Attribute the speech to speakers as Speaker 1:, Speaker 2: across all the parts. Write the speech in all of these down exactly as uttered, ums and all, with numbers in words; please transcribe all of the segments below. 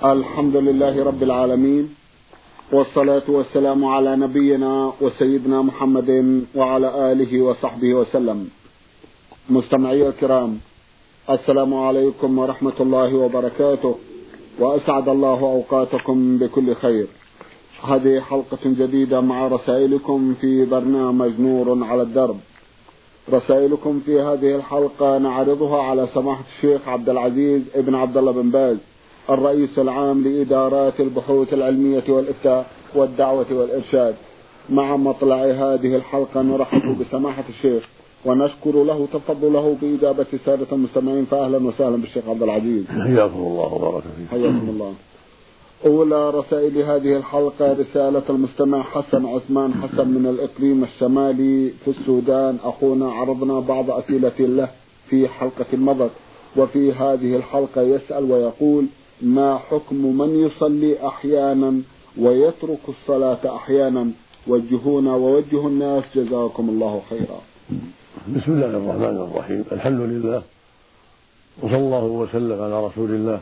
Speaker 1: الحمد لله رب العالمين، والصلاة والسلام على نبينا وسيدنا محمد وعلى آله وصحبه وسلم. مستمعي الكرام، السلام عليكم ورحمة الله وبركاته، وأسعد الله أوقاتكم بكل خير. هذه حلقة جديدة مع رسائلكم في برنامج نور على الدرب. رسائلكم في هذه الحلقة نعرضها على سماحة الشيخ عبد العزيز ابن عبد الله بن باز، الرئيس العام لإدارات البحوث العلمية والإفتاء والدعوة والإرشاد. مع مطلع هذه الحلقة نرحب بسماحة الشيخ ونشكر له تفضله بإجابة سادة المستمعين، فأهلا وسهلا بالشيخ عبد العزيز.
Speaker 2: حياكم الله وبارك فيكم.
Speaker 1: حياكم الله. أولى رسائل هذه الحلقة رسالة المستمع حسن عثمان حسن من الإقليم الشمالي في السودان. أخونا عرضنا بعض أسئلة له في حلقة مضت، وفي هذه الحلقة يسأل ويقول: ما حكم من يصلي أحيانا ويترك الصلاة أحيانا؟ وجهونا ووجهوا الناس جزاكم الله خيرا.
Speaker 2: بسم الله الرحمن الرحيم، الحمد لله، وصلى الله وسلم على رسول الله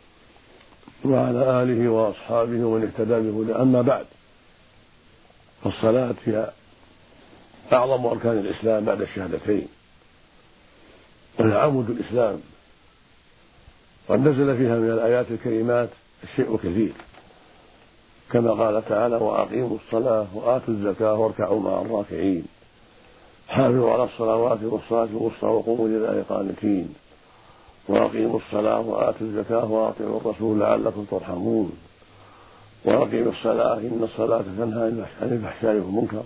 Speaker 2: وعلى آله وأصحابه ومن اهتدى بهداه. أما بعد، فالصلاة هي أعظم أركان الإسلام بعد الشهادتين، وهي عمود الإسلام، وقد نزل فيها من الآيات الكريمات الشيء كثير، كما قال تعالى: وأقيموا الصلاة وآتوا الزكاة واركعوا مع الراكعين، حافظوا على الصلوات والصلاة الوسطى وقوموا لله قانتين، وأقيموا الصلاة وآتوا الزكاة وأطيعوا الرسول لعلكم ترحمون، وأقيموا الصلاة إن الصلاة تنهى عن الفحشاء والمنكر،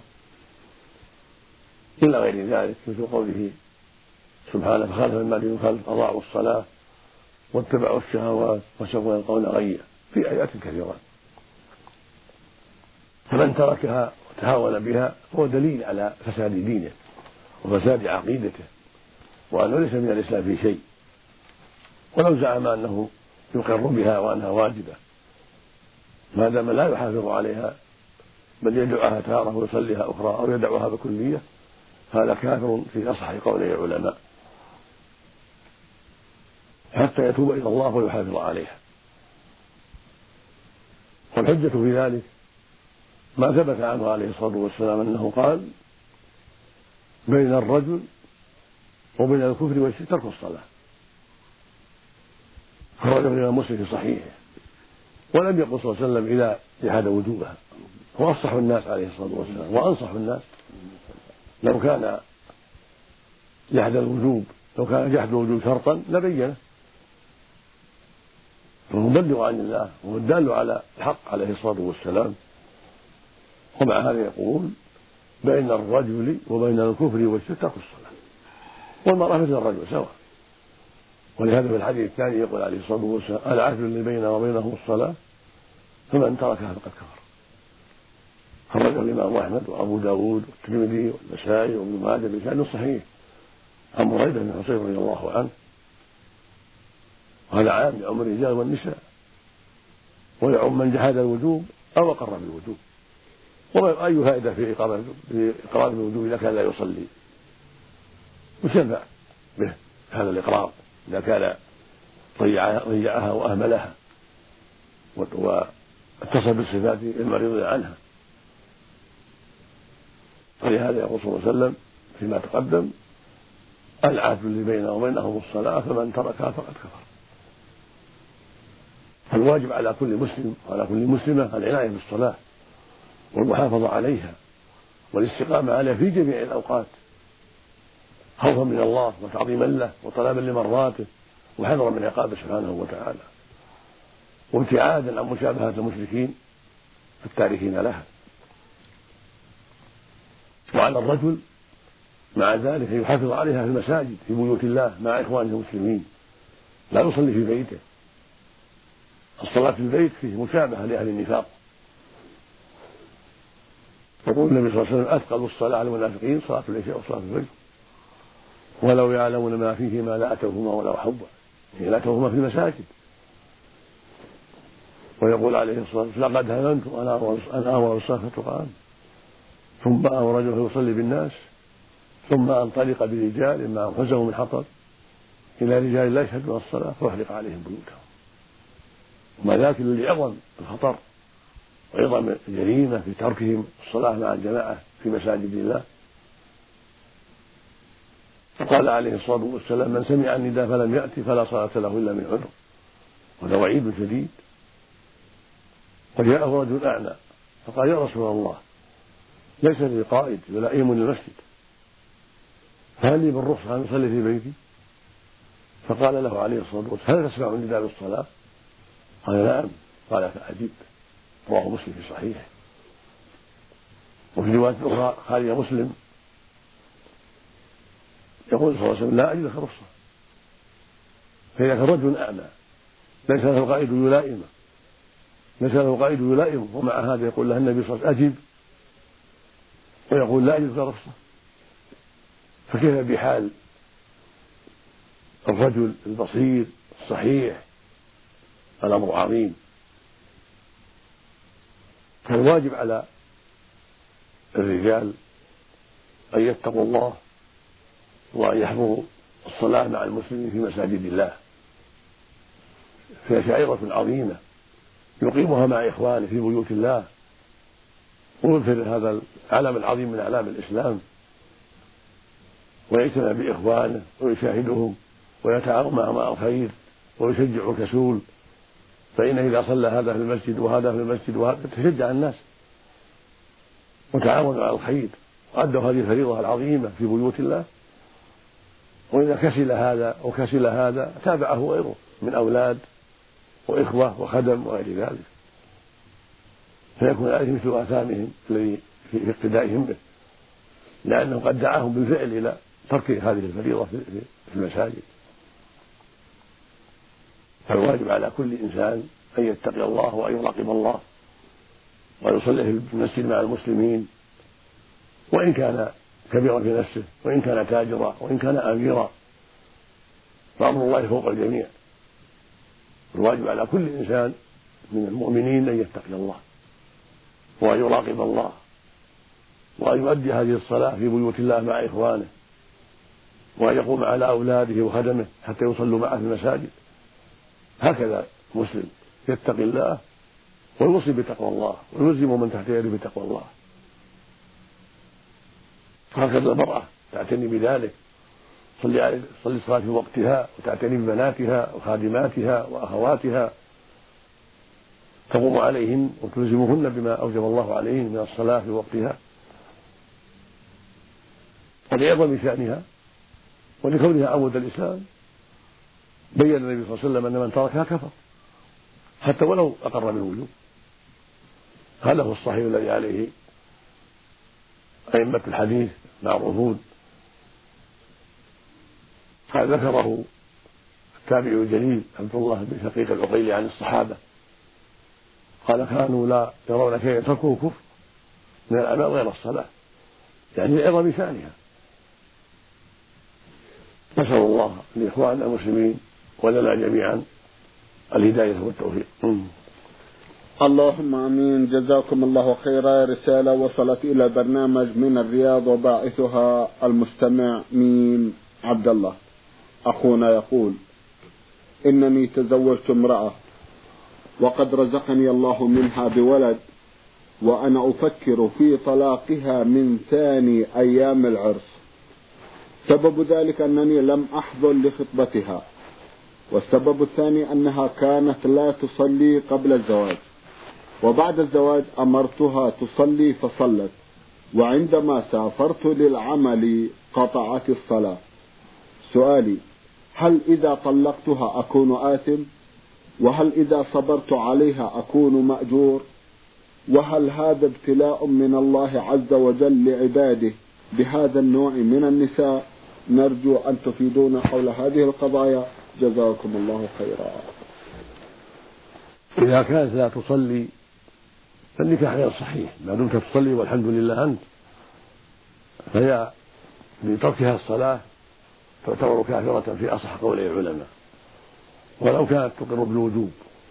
Speaker 2: إلى غير ذلك، مثل قوله سبحانه: فخلف من بعدهم خلف أضاعوا الصلاة واتبعوا الشهوات وسوف يلقون غيا، في آيات كثيرة. فمن تركها وتهاون بها هو دليل على فساد دينه وفساد عقيدته، وأنه ليس من الإسلام في شيء، ولو زعم أنه يقر بها وأنها واجبة، ما دام لا يحافظ عليها بل يدعها تارة ويصليها أخرى أو يدعها بكلية، هذا كافر في أصح قولي العلماء، حتى يتوب إلى الله ويحافظ عليها. والحجة في ذلك ما ثبت عنه عليه الصلاة والسلام أنه قال: بين الرجل وبين الكفر والشرك ترك الصلاة، خرجه الإمام مسلم في صحيحه. ولم يقل صلى الله عليه وسلم إذا جحد وجوبها، هو أفصح الناس عليه الصلاة والسلام وأنصح الناس. لو كان جحد الوجوب لو كان جحد الوجوب شرطا لبينه، فالمبلغ عن الله هو الدال على الحق عليه الصلاة والسلام. ومع هذا يقول: بين الرجل وبين الكفر والشرك ترك الصلاة، والمرأة مثل الرجل سواء. ولهذا في الحديث الثاني يقول عليه الصلاة والسلام: العهد الذي بيننا وبينهم الصلاة فمن تركها فقد كفر. خرجه الإمام أحمد وأبو داود والترمذي والنسائي وابن ماجه بسند صحيح عن بريدة بن حصير رضي الله عنه. وهذا عام يعم الرجال والنساء، ويعم من جحد الوجوب أو أقر بالوجوب. وأي فائدة في إقرار بالوجوب إذا كان لا يصلي؟ يشفع به هذا الإقرار إذا كان ضيعها وأهملها واتصل بالصفات المريض عنها. ولهذا يقول صلى الله عليه وسلم فيما تقدم: العهد اللي بيننا وبينهم الصلاة فمن تركها فقد كفر. فالواجب على كل مسلم وعلى كل مسلمة العناية بالصلاة والمحافظة عليها والاستقامة عليها في جميع الأوقات، خوفا من الله وتعظيما له وطلبا لمرضاته وحذرا من عقابه سبحانه وتعالى، وابتعادا عن مشابهة المشركين التاركين لها. وعلى الرجل مع ذلك يحافظ عليها في المساجد في بيوت الله مع إخوانه المسلمين، لا يصلي في بيته. الصلاة في البيت فيه مشابهة لأهل النفاق. يقول النبي صلى الله عليه وسلم: أثقل الصلاة على المنافقين صلاة العشاء وصلاة الفجر، ولو يعلمون ما فيهما لأتوهما ولو حبوا، يعني لأتوهما في المساجد. ويقول عليه الصلاة والسلام: لقد هممت أن أمر الصلاة تقام ثم أمر رجل يصلي بالناس ثم أنطلق برجال معهم حزموا من حطب إلى رجال لا يشهدون الصلاة فأحرق عليهم بيوتهم. وما ذاك لعظم الخطر وعظم الجريمة في تركهم الصلاة مع الجماعة في مساجد الله. فقال عليه الصلاة والسلام: من سمع النداء فلم يأتي فلا صلاة له إلا من عذر. وهذا وعيد شديد. وجاءه رجل أعمى فقال: يا رسول الله، ليس لي قائد يلائمني المسجد، فهل لي بالرخصة أن أصلي في بيتي؟ فقال له عليه الصلاة والسلام: هل تسمع النداء بالصلاة؟ قال: نعم. قال: فأجب. رواه مسلم في صحيحه. وفي رواية أخرى خارج مسلم يقول صلى الله عليه وسلم: لا أجد لك رخصة. فإذا كان رجل أعمى ليس له قائد يلائمه ليس له قائد يلائمه ومع هذا يقول له النبي صلى الله عليه وسلم: أجب، ويقول: لا أجد لك رخصة، فكيف بحال الرجل البصير الصحيح؟ الأمر عظيم. فالواجب على الرجال أن يتقوا الله وأن يحضروا الصلاة مع المسلمين في مساجد الله، فيها شعيرة عظيمة يقيمها مع إخوانه في بيوت الله، ويظهر هذا العلم العظيم من أعلام الإسلام، ويجتمع بإخوانه ويشاهدهم ويتعاون معهم على الخير ويشجع الكسول، فإنه إذا صلى هذا في المسجد وهذا في المسجد وهذا تشجع الناس وتعاونوا على الخير وأدوا هذه الفريضة العظيمة في بيوت الله. وإذا كسل هذا وكسل هذا تابعه غيره من أولاد وإخوة وخدم وغير ذلك، فيكون عليه مثل آثامهم الذي في اقتدائهم به، لأنه قد دعاهم بالفعل إلى ترك هذه الفريضة في المساجد. فالواجب على كل إنسان أن يتقي الله وأن يراقب الله ويصلي في المسجد مع المسلمين، وإن كان كبيرا في نفسه وإن كان تاجرا وإن كان أميرا، فأمر الله فوق الجميع. الواجب على كل إنسان من المؤمنين أن يتقي الله وأن يراقب الله وأن يؤدي هذه الصلاة في بيوت الله مع إخوانه، وأن يقوم على أولاده وخدمه حتى يصلوا معه في المساجد. هكذا مسلم يتقي الله ويوصي بتقوى الله ويلزم من تحت يده بتقوى الله. هكذا المرأة تعتني بذلك، تصلي الصلاة في وقتها وتعتني ببناتها وخادماتها وأخواتها، تقوم عليهن وتلزمهن بما أوجب الله عليهن من الصلاة في وقتها، ولعظم شأنها ولكونها عمود الإسلام. بين النبي صلى الله عليه وسلم أن من تركها كفر حتى ولو أقر بالوجوب. هذا هو الصحيح الذي عليه أئمة الحديث معروفون. قال ذكره التابعي الجليل عبد الله بن شقيق العقيلي عن الصحابة، قال: كانوا لا يرون شيئا تركوه كفر من الأعمال غير الصلاة، يعني لعظم شأنها. نسأل الله لإخواننا المسلمين ولنا جميعا الهداية والتوفيق.
Speaker 1: اللهم امين. جزاكم الله خيرا. رسالة وصلت الى البرنامج من الرياض وباعثها المستمع ميم عبد الله. اخونا يقول: انني تزوجت امرأة وقد رزقني الله منها بولد، وانا افكر في طلاقها من ثاني ايام العرس. سبب ذلك انني لم احضر لخطبتها، والسبب الثاني انها كانت لا تصلي قبل الزواج، وبعد الزواج أمرتها تصلي فصلت، وعندما سافرت للعمل قطعت الصلاة. سؤالي: هل إذا طلقتها أكون آثم؟ وهل إذا صبرت عليها أكون مأجور؟ وهل هذا ابتلاء من الله عز وجل لعباده بهذا النوع من النساء؟ نرجو أن تفيدونا حول هذه القضايا، جزاكم الله خيرا.
Speaker 2: إذا كانت لا تصلي فالنكاح غير صحيح ما دمت تصلي والحمد لله أنت، فهي بتركها الصلاة تعتبر كافرة في أصح قول العلماء ولو كانت تقر بالوجوب.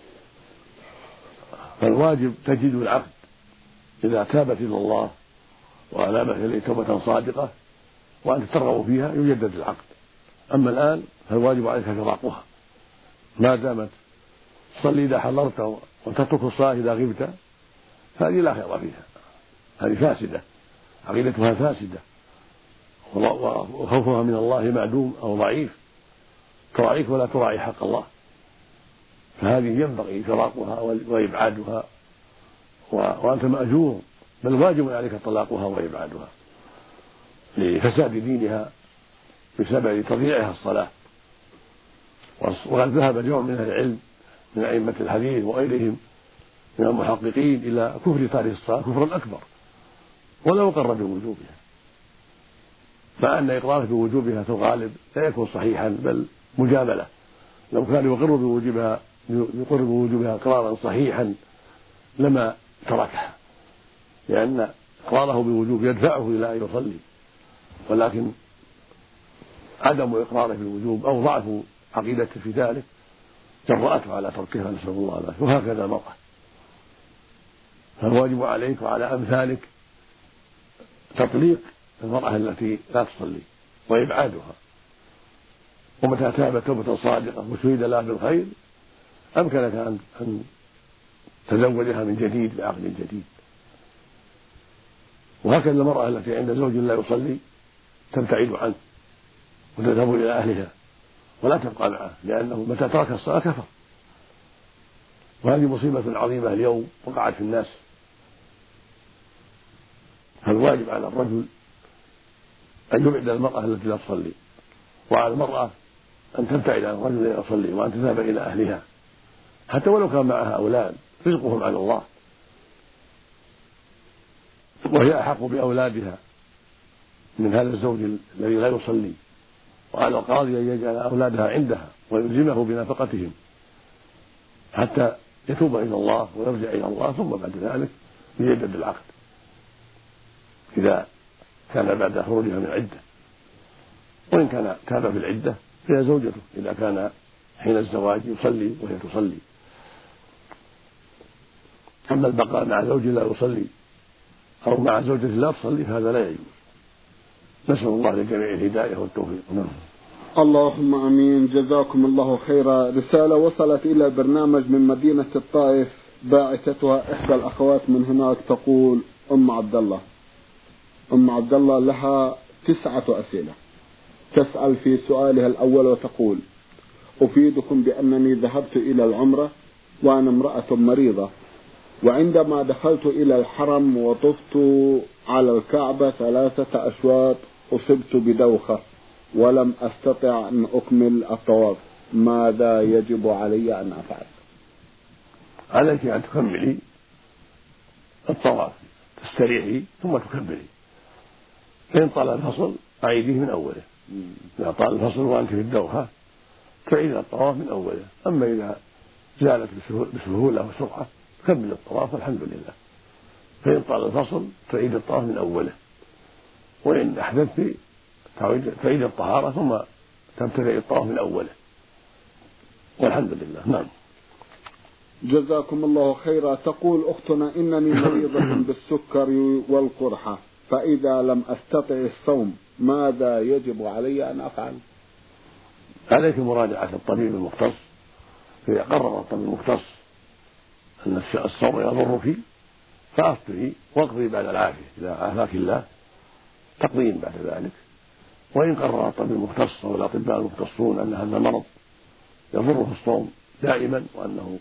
Speaker 2: فالواجب تجد العقد إذا تابت إلى الله وأنابت إليه توبة صادقة وأنت ترغب فيها يجدد العقد. أما الآن فالواجب عليك فراقها ما دامت تصلي إذا حضرت وتترك الصلاة إذا غبت، فهذه لا خير فيها، هذه فاسدة، عقيدتها فاسدة، وخوفها من الله معدوم أو ضعيف، تراعيك ولا تراعي حق الله، فهذه ينبغي فراقها وإبعادها، وأنت مأجور، بل واجب عليك طلاقها وإبعادها لفساد دينها بسبب تضييعها الصلاة. وقد ذهب جمع من أهل العلم من أئمة الحديث وغيرهم من المحققين إلى كفر تارك الصلاة كفرا أكبر، ولو أقر بوجوبها، مع أن إقراره بوجوبها في الغالب لا يكون صحيحا بل مجاملة. لو كان يقر بوجوبها يقر بوجوبها إقرارا صحيحا لما تركها، لأن إقراره بوجوب يدفعه إلى أن يصلي، ولكن عدم إقراره بالوجوب أو ضعف عقيدته في ذلك جرأته على تركها، نسأل الله العافية. وهكذا المرأة، فالواجب عليك وعلى أمثالك تطليق المرأة التي لا تصلي وإبعادها، ومتى تابت توبة صادقة وشهد لها بالخير أمكنك أن تزوجها من جديد بعقد جديد. وهكذا المرأة التي عند زوج لا يصلي تبتعد عنه وتذهب إلى أهلها ولا تبقى معه، لأنه متى ترك الصلاة كفر. وهذه مصيبة عظيمة اليوم وقعت في الناس. فالواجب على الرجل أن يبعد المرأة التي لا تصلي، وعلى المرأة أن تبتعد عن الرجل لا يصلي وأن تذهب إلى أهلها، حتى ولو كان معها أولاد رزقهم على الله، وهي أحق بأولادها من هذا الزوج الذي لا يصلي. وعلى القاضي أن يجعل أولادها عندها ويلزمه بنفقتهم حتى يتوب إلى الله ويرجع إلى الله، ثم بعد ذلك يجدد العقد إذا كان بعد خروجها من العدة. وإن كان تاب في العدة فهي زوجته إذا كان حين الزواج يصلي وهي تصلي. أما البقاء مع زوج لا يصلي أو مع زوجة لا تصلي فهذا لا يجوز. نسأل الله للجميع الهداية والتوفيق. نعم.
Speaker 1: اللهم امين. جزاكم الله خيرا. رسالة وصلت الى برنامج من مدينة الطائف، باعثتها احدى الاخوات من هناك، تقول: ام عبد الله ام عبد الله لها تسعة اسئلة. تسأل في سؤالها الاول وتقول: افيدكم بانني ذهبت الى العمرة وانا امرأة مريضة، وعندما دخلت الى الحرم وطفت على الكعبة ثلاثة اشواط اصبت بدوخة ولم أستطع أن أكمل الطواف، ماذا يجب علي أن أفعل؟
Speaker 2: عليك أن تكملي الطواف، تستريحي ثم تكملي. فإن طال الفصل أعيديه من أوله. إذا طال الفصل وأنت في الدوخة تعيد الطواف من أوله. أما إذا زالت بسهولة وسرعة تكمل الطواف والحمد لله. فإن طال الفصل تعيد الطواف من أوله، وإن أحدثت تعيد الطهارة ثم تبتدئ الطواف من أوله، والحمد لله. نعم.
Speaker 1: جزاكم الله خيرا. تقول أختنا: إنني مريضة بالسكر والقرحة، فإذا لم أستطع الصوم ماذا يجب علي أن أفعل؟
Speaker 2: عليك مراجعة الطبيب المختص، فإذا قرر الطبيب المختص أن الصوم يضرك فأفطري واقضي بعد العافية، إذا عافاك الله تقضين بعد ذلك. وإن قرر الطبيب المختص أو الأطباء المختصون أن هذا المرض يضره الصوم دائما، وأنه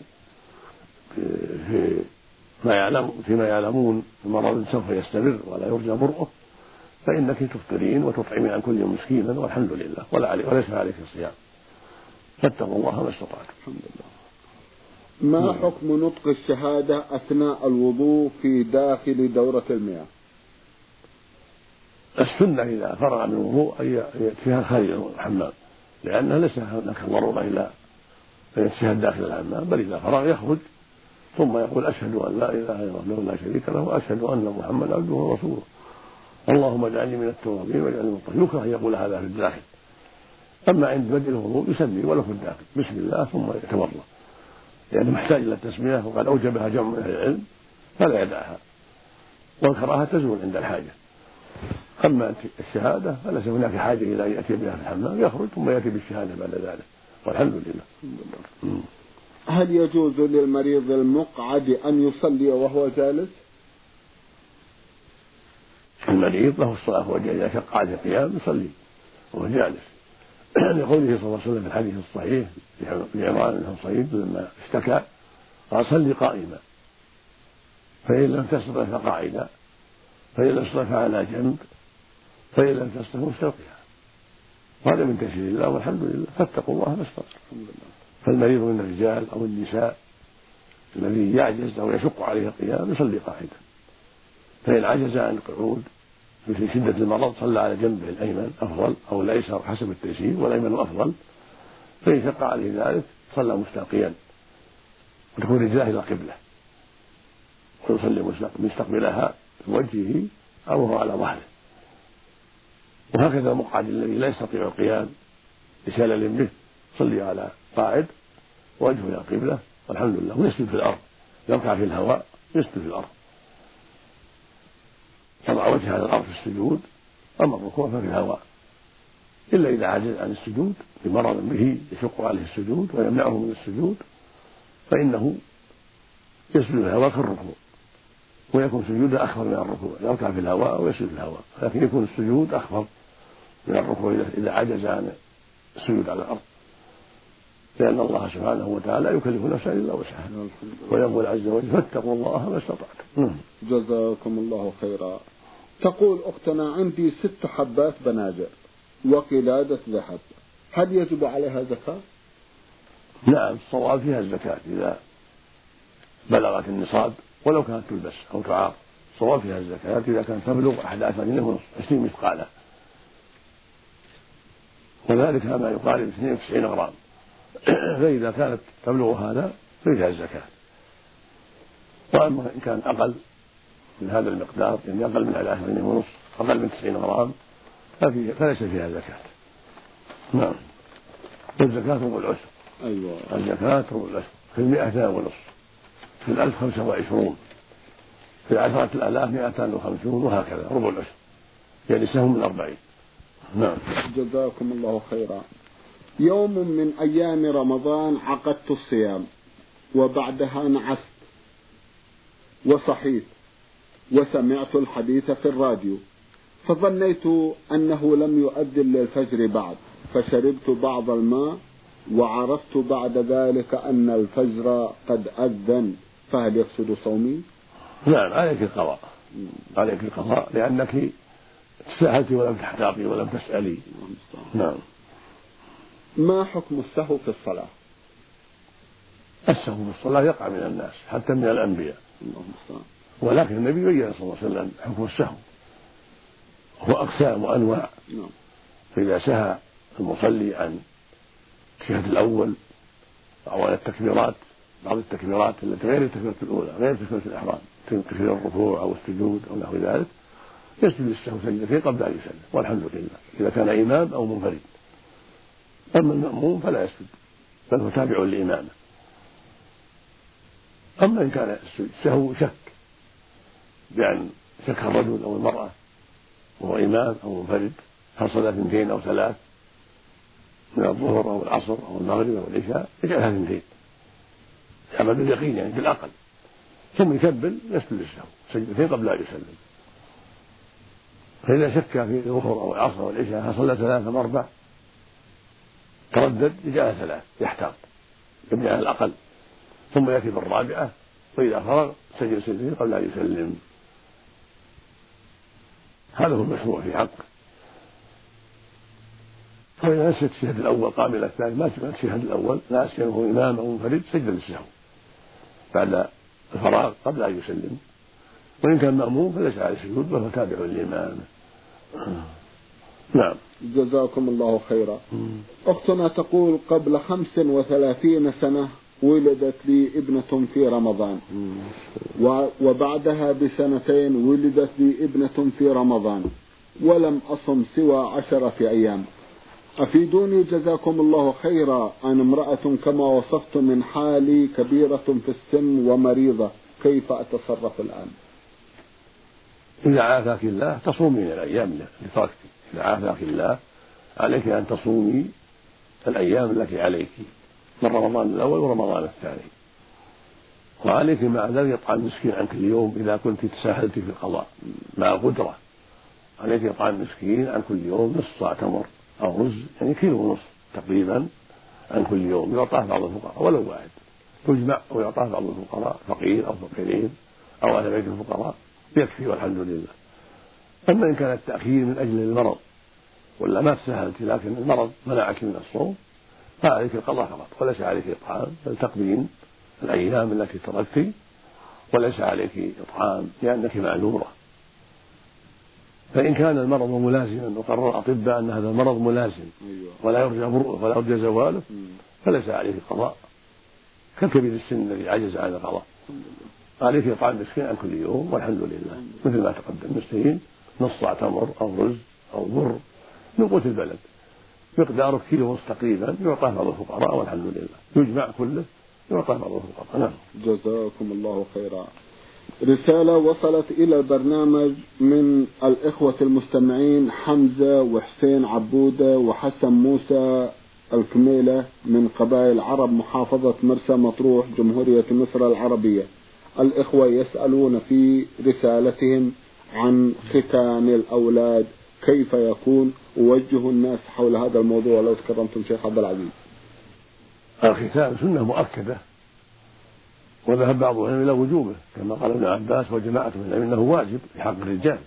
Speaker 2: في ما يعلم فيما يعلمون المرض سوف يستمر ولا يرجى برؤه، فإنك تفطرين وتطعمين عن كل يوم مسكينا والحمد لله، ولا علي وليس عليك الصيام. فاتقوا الله ما استطعتم. الحمد لله.
Speaker 1: ما حكم نطق الشهادة أثناء الوضوء في داخل دورة المياه؟
Speaker 2: السنة إذا فرغ من الوضوء أن يكفيها خارج الحمام، لأنها ليس هناك ضرورة إلى أن يتشهد داخل الحمام، بل إذا فرغ يخرج ثم يقول: أشهد أن لا إله إلا الله لا شريك له وأشهد أن محمدا عبده ورسوله اللهم اجعلني من التوابين واجعلني من الطاهرين. يكره أن يقول هذا في الداخل. أما عند بدء الوضوء يسمي ولو في الداخل بسم الله ثم يتوضأ، لأنه محتاج إلى التسمية وقد أوجبها جمع من أهل العلم فلا يدعها، والكراهة تزول عند الحاجة. أما الشهادة فليس هناك حاجة إلى أن يأتي بها في الحمام، يخرج ثم يأتي بالشهادة بعد ذلك، والحمد لله.
Speaker 1: هل يجوز للمريض المقعد أن يصلي وهو جالس؟
Speaker 2: المريض له الصلاة وهو جالس، إذا شق عليه القيام يصلي وهو جالس لقوله صلى الله عليه وسلم في الحديث الصحيح لعمران بن حصين لما اشتكى قال صلي قائما، فإن لم تستطع فقاعدا، فإن لم تستطع فعلى جنب، فإن لم تستطع مستلقيا. هذا من تيسير الله والحمد لله، فاتقوا الله ما استطعتم. فالمريض من الرجال أو النساء الذي يعجز أو يشق عليه القيام يصلي قاعدا، فإن عجز عن القعود مثل شدة المرض صلى على جنبه الأيمن أفضل أو الأيسر حسب التيسير، والأيمن أفضل. فإن شق عليه ذلك صلى مستلقيا وتكون رجلاه إلى القبلة ويصلي مستقبلها بوجهه أو هو على ظهره. وهكذا المقعد الذي لا يستطيع القيام لشلل به صلي على قاعد وجهه إلى القبلة والحمد لله، ويسجد في الأرض، يركع في الهواء يسجد في الأرض، يضع وجهه على الأرض في السجود، أما الركوع ففي الهواء، إلا إذا عجز عن السجود بمرض به يشق عليه السجود ويمنعه من السجود فإنه يسجد في الهواء كالركوع، ويكون سجوده أخفض من الركوع، يركع في الهواء ويسجد في الهواء، لكن يكون السجود أخفض من الركوع إذا عجز عن السجود على الأرض، لأن الله سبحانه وتعالى لا يكلف نفسا إلا وسعها، ويقول عز وجل فاتقوا الله ما استطعتم.
Speaker 1: جزاكم الله خيرا. تقول أختنا عندي ست حبات بناجر وقلادة ذهب، هل يجب عليها زكاة؟
Speaker 2: نعم، الصواب فيها الزكاة إذا بلغت النصاب ولو كانت تلبس أو تعار، الصواب فيها الزكاة إذا كانت تبلغ أحد عشر جنيه ونصف عشرين مثقالا، وذلك ما يقارب اثنين وتسعين غرام، فإذا كانت تبلغ هذا فيها الزكاة. وأما إن كان أقل من هذا المقدار، يعني أقل من أحد عشر جنيه ونصف، أقل من تسعين غرام، فليس فيها زكاة. نعم. والزكاة ربع العشر.
Speaker 1: أيوة.
Speaker 2: الزكاة ربع العشر، في المئة اثنان ونصف، في الألف خمسة وعشرون، في عشرة الآلاف مئتان وخمسون، وهكذا ربع العشر، يعني سهم من أربعين. نعم.
Speaker 1: جزاكم الله خيرا. يوم من أيام رمضان عقدت الصيام وبعدها نعست وصحيت وسمعت الحديث في الراديو، فظنيت أنه لم يؤذن للفجر بعد، فشربت بعض الماء وعرفت بعد ذلك أن الفجر قد أذن، فهل يفسد صومي؟
Speaker 2: نعم، عليك القضاء، عليك القضاء لأنك تساهلت ولم تحتاطي ولم تسألي. نعم.
Speaker 1: ما حكم السهو في الصلاة؟
Speaker 2: السهو في الصلاة يقع من الناس حتى من الأنبياء، ولكن النبي بين صلى الله عليه وسلم حكم السهو هو أقسام وأنواع. فإذا سهى المصلي عن التشهد الأول أو عن التكبيرات، بعض التكبيرات التي غير التكبيرة الأولى غير تكبيرة الإحرام، تكبير الركوع أو السجود أو نحو ذلك، يسجد للسهو سجدتين قبل أن يسلم والحمد لله، إذا كان إمام أو منفرد. أما المأموم فلا يسجد بل هو تابع لإمامه. أما إن كان السهو شك، بأن شك الرجل أو المرأة وهو إمام أو منفرد هل صلى اثنتين أو ثلاث من الظهر أو العصر أو المغرب أو العشاء، يجعلها اثنتين يعمل باليقين يعني بالعقل، ثم يكبل يسجد للسهو سجدتين قبل أن يسلم. فإذا شك في الظهر أو العصر أو العشاء هل صلى ثلاثة أم أربع تردد، يجعلها ثلاث يحتاط يبني على الأقل، ثم يأتي بالرابعة، وإذا فرغ سجد سجدتين قبل أن يسلم. هذا هو المشروع في حقه. فإذا نسيت الشهد الأول قام إلى الثاني ما سمعت الشهد الأول ناس كان هو إمام أو منفرد سجد للسهو بعد الفراغ قبل أن يسلم، وإن كان مأموم فليس عليه سجود وهو تابع للإمام. نعم.
Speaker 1: جزاكم الله خيرا. أختنا تقول قبل خمس وثلاثين سنة ولدت لي ابنة في رمضان، وبعدها بسنتين ولدت لي ابنة في رمضان، ولم أصم سوى عشرة أيام. أفيدوني جزاكم الله خيرا، أنا امرأة كما وصفت من حالي كبيرة في السن ومريضة، كيف أتصرف الآن؟
Speaker 2: إذا عافاك الله تصومين الأيام اللي تركت، إذا عافاك الله عليك أن تصومي الأيام التي عليك من رمضان الأول ورمضان الثاني. وعليك مع ذلك يطعم مسكين عن كل يوم إذا كنت تساهلت في القضاء مع قدرة، عليك يطعم مسكين عن كل يوم نصف صاع تمر أو رز، يعني كيلو ونصف تقريبا عن كل يوم، يعطاه بعض الفقراء ولو واحد، تجمع ويعطاه بعض الفقراء، فقير أو فقيرين أو أهل بيت الفقراء، يكفي والحمد لله. أما إن كان التأخير من أجل المرض ولا ما تساهلت لكن المرض منعك من الصوم فعليك القضاء فقط، وليس عليك إطعام، بل تقديم الأيام التي تركت، وليس عليك إطعام لأنك معذورة. فإن كان المرض ملازما وقرر الأطباء أن هذا المرض ملازم ولا يرجى برؤه ولا يرجى زواله فليس عليه القضاء، كالكبير السن الذي عجز عن القضاء، عليك إطعام مسكين عن كل يوم والحمد لله، مثل ما تقدم، مسكين نصف صاع تمر أو رز أو بر من قوت البلد مقداره كيلو ونصف تقريبا، يعطاه بعض الفقراء والحمد لله، يجمع كله يعطاه بعض الفقراء. نعم.
Speaker 1: جزاكم الله خيرا. رسالة وصلت إلى البرنامج من الإخوة المستمعين حمزة وحسين عبودة وحسن موسى الكميلة من قبائل عرب محافظة مرسى مطروح جمهورية مصر العربية. الإخوة يسألون في رسالتهم عن ختان الأولاد كيف يكون، ووجهوا الناس حول هذا الموضوع لو تكرمتم شيخ عبد العزيز.
Speaker 2: الختان سنة مؤكدة وذهب بعض العلماء إلى وجوبه كما قال ابن عباس وجماعة من العلم إنه واجب في حق الرجال،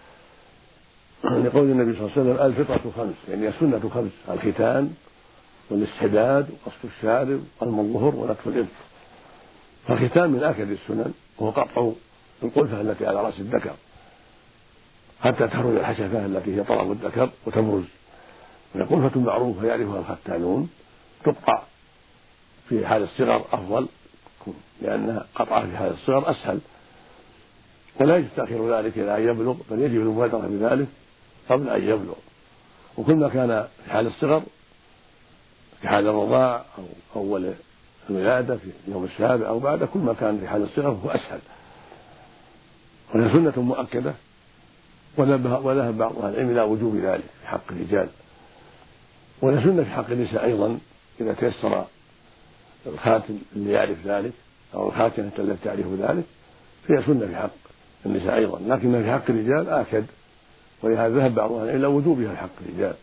Speaker 2: لقول النبي صلى الله عليه وسلم الفطرة خمس، يعني السنة خمس: الختان والاستحداد وقص الشارب والمظهر ونتف الإبط. فالختان من آكد السنن وهو قطع القلفة التي على رأس الذكر حتى تخرج الحشفة التي هي طرف الذكر وتبرز، والقلفة معروفة يعرفها الختانون، تقطع في حال الصغر أفضل لأن قطعها في حال الصغر أسهل، ولا يجب تأخير ذلك إلى أن يبلغ، بل يجب المبادرة بذلك قبل أن يبلغ. وكل ما كان في حال الصغر في حال الرضاع أو أول الولادة في اليوم السابع أو بعده، كل ما كان في حال الصغر فهو أسهل، وهي سنة مؤكدة وذهب بعض أهل العلم إلى وجوب ذلك في حق الرجال، وهي سنة في حق النساء أيضا إذا تيسر الخاتم اللي يعرف ذلك أو الخاتمة التي تعرف ذلك فهي سنة في حق النساء أيضا، لكن في حق الرجال آكد، ولهذا ذهب بعض أهل العلم إلى وجوبها في حق الرجال.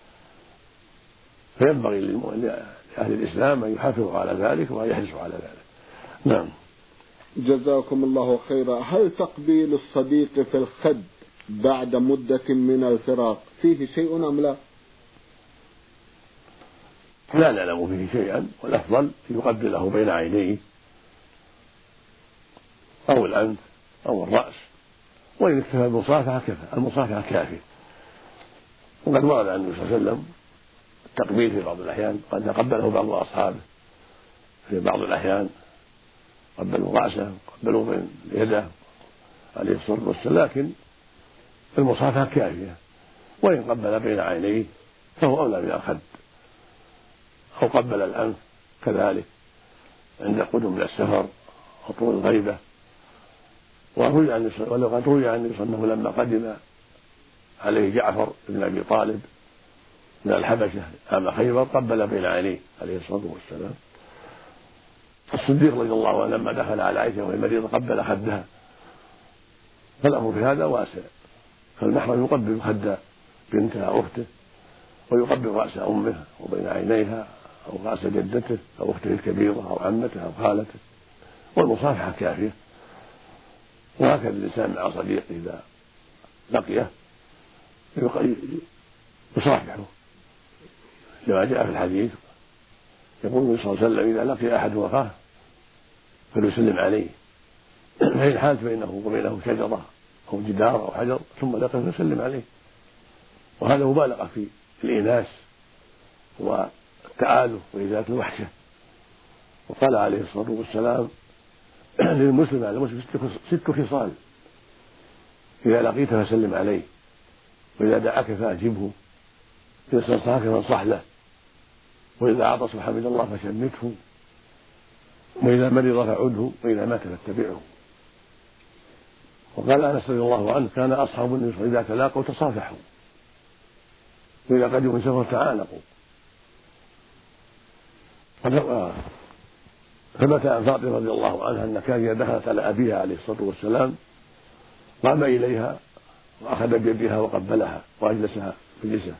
Speaker 2: فينبغي لأهل الإسلام أن يحافظوا على ذلك وأن يحرصوا على ذلك. نعم.
Speaker 1: جزاكم الله خيرا. هل تقبيل الصديق في الخد بعد مدة من الفراق فيه شيء أم لا؟
Speaker 2: لا نعلم فيه شيئا، والأفضل أن يقبله بين عينيه أو الأنف أو الرأس، وإن اكتفى بالمصافحة كفى، المصافحة كافية. وقد ورد عن النبي صلى الله عليه وسلم التقبيل في بعض الأحيان، قد قبله بعض أصحابه في بعض الأحيان، قبلوا رأسه قبلوا بين يده عليه الصلاة والسلام، لكن المصافحة كافية، وإن قبل بين عينيه فهو أولى من الخد، أو قبل الأنف كذلك عند قدوم من السفر وطول الغيبة. وروي عن ولقد روي عن النبي صلى الله عليه وسلم لما قدم عليه جعفر بن أبي طالب من الحبشة عام خيبر قبل بين عينيه عليه الصلاة والسلام. الصديق رضي الله عنه لما دخل على عائشة وهي مريضة قبل خدها، فالأمر في هذا واسع، فالمحرم يقبل خد بنتها أو أخته، ويقبل رأس أمه وبين عينيها أو رأس جدته أو أخته الكبيرة أو عمته أو خالته، والمصافحة كافية. وهكذا الإنسان مع صديقه إذا لقيه يصافحه كما جاء في الحديث، يقول النبي صلى الله عليه وسلم إذا لقي أحد أخاه فليسلم عليه، فإن حالت بينه وبينه شجرة أو جدار أو حجر ثم لقيه فيسلم عليه، وهذا مبالغة في الإيناس والتآلف وإزالة الوحشة. وقال عليه الصلاة والسلام للمسلم على المسلم ست خصال: إذا لقيت فسلم عليه، وإذا دعاك فأجبه، إذا استنصحك فانصح له، وإذا عطس فحمد الله فشمته، وإذا مرض فعده، وإذا مات فاتبعه. وقال أنس رضي الله عنه كان أصحاب النبي صلى الله عليه وسلم إذا تلاقوا تصافحوا، وإذا قدموا من سفر تعانقوا. ثبت عن فاطمة رضي الله عنها أن كان إذا دخلت على أبيها عليه الصلاة والسلام قام إليها وأخذ بيدها وقبلها وأجلسها مجلسه،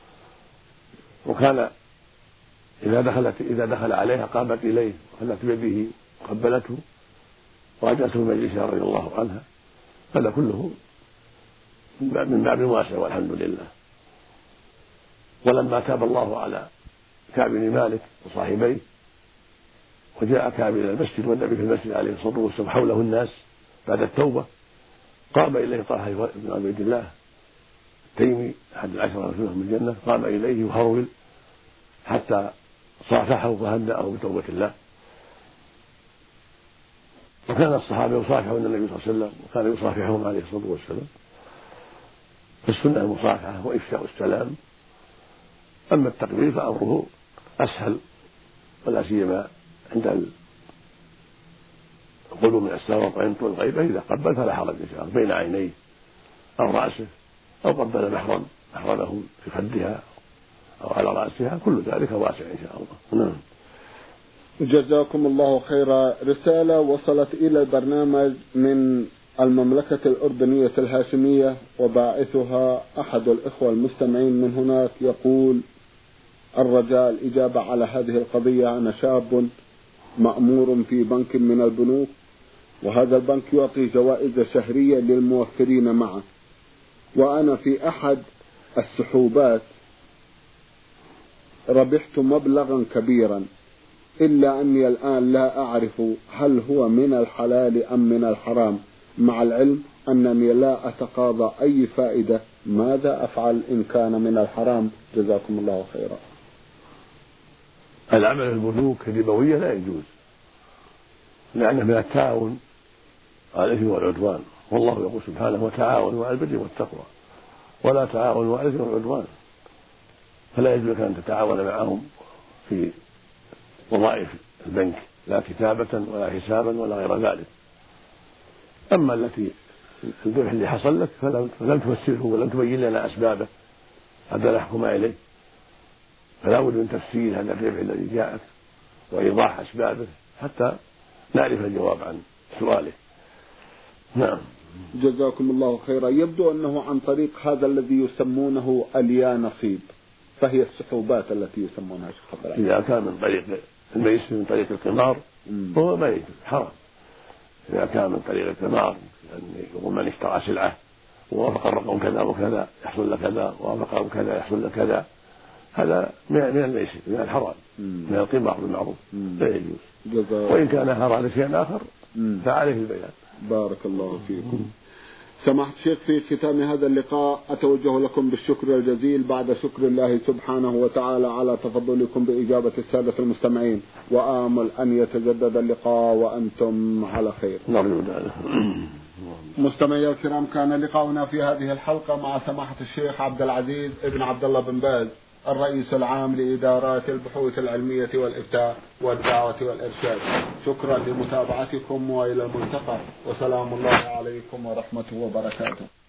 Speaker 2: وكان إذا دخلت إذا دخل عليها قامت إليه وأخذت بيده وقبلته وأجلسه مجلسها رضي الله عنها. هذا كله من باب واسع والحمد لله. ولما تاب الله على كعب بن مالك وصاحبيه وجاء كعب إلى المسجد والنبي في المسجد عليه الصلاة والسلام حوله الناس بعد التوبة، قام إليه طلحة بن عبيد الله التيمي أحد العشرة المبشرين بالجنة، قام إليه وهرول حتى صافحه وهنأه بتوبة الله. وكان الصحابة يصافحون النبي صلى الله عليه وسلم وكان يصافحهم عليه الصلاة والسلام. فالسنة المصافحة وإفشاء السلام. أما التقبيل فأمره أسهل، ولا سيما عند القدوم من السفر وينطق الغيبة، إذا قبل فلا حرج إن شاء الله بين عينيه أو رأسه أو قبل محرم محرمه في خدها أو على رأسها، كل ذلك واسع إن شاء الله. نعم.
Speaker 1: جزاكم الله خيرا. رسالة وصلت إلى البرنامج من المملكة الأردنية الهاشمية وباعثها أحد الإخوة المستمعين من هناك، يقول: الرجاء الإجابة على هذه القضية. أنا شاب مأمور في بنك من البنوك، وهذا البنك يعطي جوائز شهرية للموفرين معه، وأنا في أحد السحوبات ربحت مبلغا كبيرا، إلا أني الآن لا أعرف هل هو من الحلال أم من الحرام، مع العلم أنني لا أتقاضى أي فائدة. ماذا أفعل إن كان من الحرام؟ جزاكم الله خيرا.
Speaker 2: العمل في البنوك الربوية لا يجوز، لأنه من التعاون على الإثم والعدوان، والله يقول سبحانه: وتعاونوا على البر والتقوى ولا تعاونوا على الإثم والعدوان. فلا يجوز أن تتعاون معهم في وظائف البنك، لا كتابة ولا حسابا ولا غير ذلك. أما التي الربح اللي حصل لك فلم تفسره ولم تبين لنا أسبابه حتى نحكم إليه، فلا بد من تفسير هذا الربح الذي جاءك وإيضاح أسبابه حتى نعرف الجواب عن سؤاله. نعم.
Speaker 1: جزاكم الله خيرا. يبدو أنه عن طريق هذا الذي يسمونه اليا نصيب، فهي السحوبات التي يسمونها شيخ.
Speaker 2: إذا كان من طريق الميسر من طريق القمار فهو ما يجوز، حرام. إذا كان من طريق القمار يقول من اشترى سلعة ووافق الرقم كذا وكذا يحصل له كذا، ووافق كذا يحصل له كذا، هذا من الميسر، من الحرام، من القمار بالمعروف، لا يجوز. وإن كان أراد شيئا آخر فعليه البيان.
Speaker 1: بارك الله فيكم. سماحة الشيخ، في ختام هذا اللقاء أتوجه لكم بالشكر الجزيل بعد شكر الله سبحانه وتعالى على تفضلكم بإجابة السادة المستمعين، وآمل أن يتجدد اللقاء وأنتم على خير.
Speaker 2: نرجو ذلك.
Speaker 1: مستمعي الكرام، كان لقاؤنا في هذه الحلقة مع سماحة الشيخ عبد العزيز ابن عبد الله بن باز، الرئيس العام لإدارات البحوث العلمية والإفتاء والدعوة والإرشاد. شكرا لمتابعتكم وإلى الملتقى، وسلام الله عليكم ورحمته وبركاته.